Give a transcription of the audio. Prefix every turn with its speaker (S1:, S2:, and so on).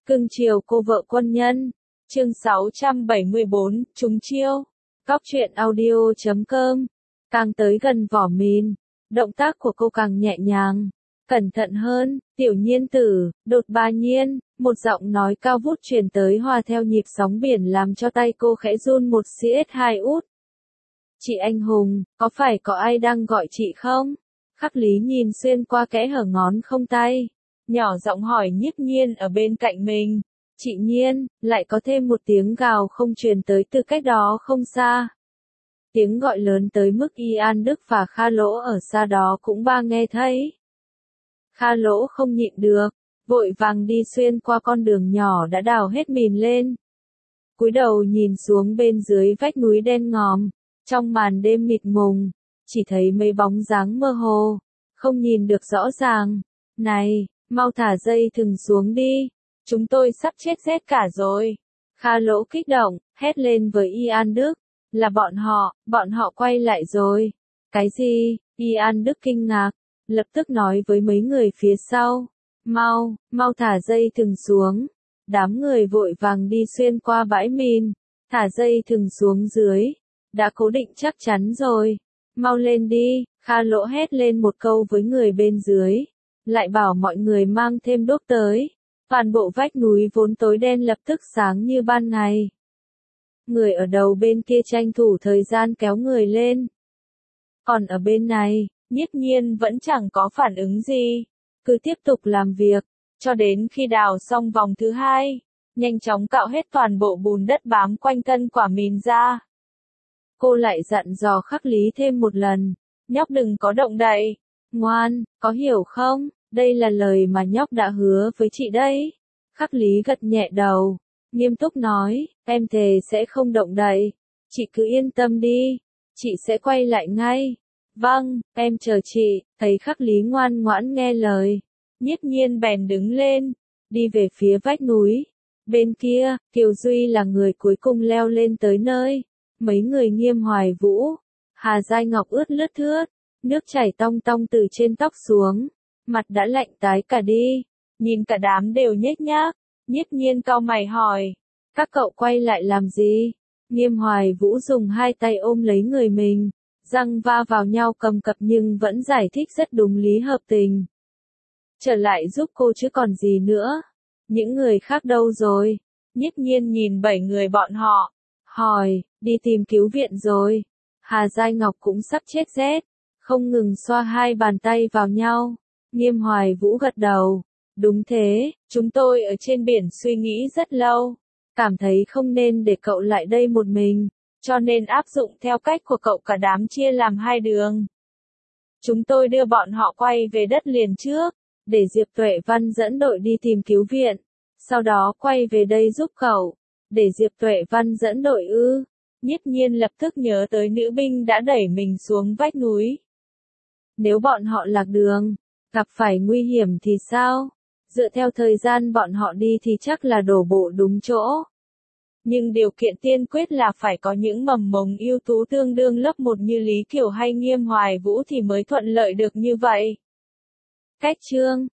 S1: Cưng chiều cô vợ quân nhân. Chương 674, trúng chiêu. Góc truyện audio.com. Càng tới gần vỏ mìn, động tác của cô càng nhẹ nhàng, cẩn thận hơn. Tiểu Nhiên tử, đột bà Nhiên, một giọng nói cao vút truyền tới hòa theo nhịp sóng biển làm cho tay cô khẽ run một cs2 út. Chị anh hùng, có phải có ai đang gọi chị không? Khắc Lý nhìn xuyên qua kẽ hở ngón không tay, nhỏ giọng hỏi Nhiếp Nhiên ở bên cạnh mình. Chị Nhiên, lại có thêm một tiếng gào không truyền tới từ cách đó không xa. Tiếng gọi lớn tới mức Y An Đức và Kha Lỗ ở xa đó cũng nghe thấy. Kha Lỗ không nhịn được, vội vàng đi xuyên qua con đường nhỏ đã đào hết mìn lên. Cúi đầu nhìn xuống bên dưới vách núi đen ngòm, trong màn đêm mịt mùng, chỉ thấy mấy bóng dáng mơ hồ, không nhìn được rõ ràng. Này, mau thả dây thừng xuống đi, chúng tôi sắp chết rét cả rồi. Kha Lỗ kích động, hét lên với Y An Đức, là bọn họ quay lại rồi. Cái gì? Y An Đức kinh ngạc, lập tức nói với mấy người phía sau, mau thả dây thừng xuống. Đám người vội vàng đi xuyên qua bãi mìn, thả dây thừng xuống dưới, đã cố định chắc chắn rồi. Mau lên đi, Kha Lỗ hét lên một câu với người bên dưới, lại bảo mọi người mang thêm đốt tới. Toàn bộ vách núi vốn tối đen lập tức sáng như ban ngày. Người ở đầu bên kia tranh thủ thời gian kéo người lên. Còn ở bên này, Nhiếp Nhiên vẫn chẳng có phản ứng gì, cứ tiếp tục làm việc, cho đến khi đào xong vòng thứ hai, nhanh chóng cạo hết toàn bộ bùn đất bám quanh thân quả mìn ra. Cô lại dặn dò Khắc Lý thêm một lần, nhóc đừng có động đậy, ngoan, có hiểu không, đây là lời mà nhóc đã hứa với chị đấy. Khắc Lý gật nhẹ đầu, nghiêm túc nói, em thề sẽ không động đậy, chị cứ yên tâm đi, chị sẽ quay lại ngay. Vâng, em chờ chị. Thấy Khắc Lý ngoan ngoãn nghe lời, Nhiếp Nhiên bèn đứng lên, đi về phía vách núi. Bên kia, Kiều Duy là người cuối cùng leo lên tới nơi. Mấy người Nghiêm Hoài Vũ, Hà Giai Ngọc ướt lướt thướt, nước chảy tong tong từ trên tóc xuống, mặt đã lạnh tái cả đi. Nhìn cả đám đều nhếch nhác, Nhiếp Nhiên cau mày hỏi, các cậu quay lại làm gì? Nghiêm Hoài Vũ dùng hai tay ôm lấy người mình, răng va vào nhau cầm cập nhưng vẫn giải thích rất đúng lý hợp tình. Trở lại giúp cô chứ còn gì nữa. Những người khác đâu rồi? Nhiếp Nhiên nhìn 7 người bọn họ, hỏi, đi tìm cứu viện rồi. Hà Giai Ngọc cũng sắp chết rét, không ngừng xoa hai bàn tay vào nhau. Nghiêm Hoài Vũ gật đầu, đúng thế, chúng tôi ở trên biển suy nghĩ rất lâu, cảm thấy không nên để cậu lại đây một mình, cho nên áp dụng theo cách của cậu cả đám chia làm hai đường. Chúng tôi đưa bọn họ quay về đất liền trước, để Diệp Tuệ Văn dẫn đội đi tìm cứu viện, sau đó quay về đây giúp cậu, để Diệp Tuệ Văn dẫn đội ư. Nhiếp Nhiên lập tức nhớ tới nữ binh đã đẩy mình xuống vách núi. Nếu bọn họ lạc đường, gặp phải nguy hiểm thì sao? Dựa theo thời gian bọn họ đi thì chắc là đổ bộ đúng chỗ. Nhưng điều kiện tiên quyết là phải có những mầm mống ưu tú tương đương lớp 1 như Lý Kiều hay Nghiêm Hoài Vũ thì mới thuận lợi được như vậy. Cách chương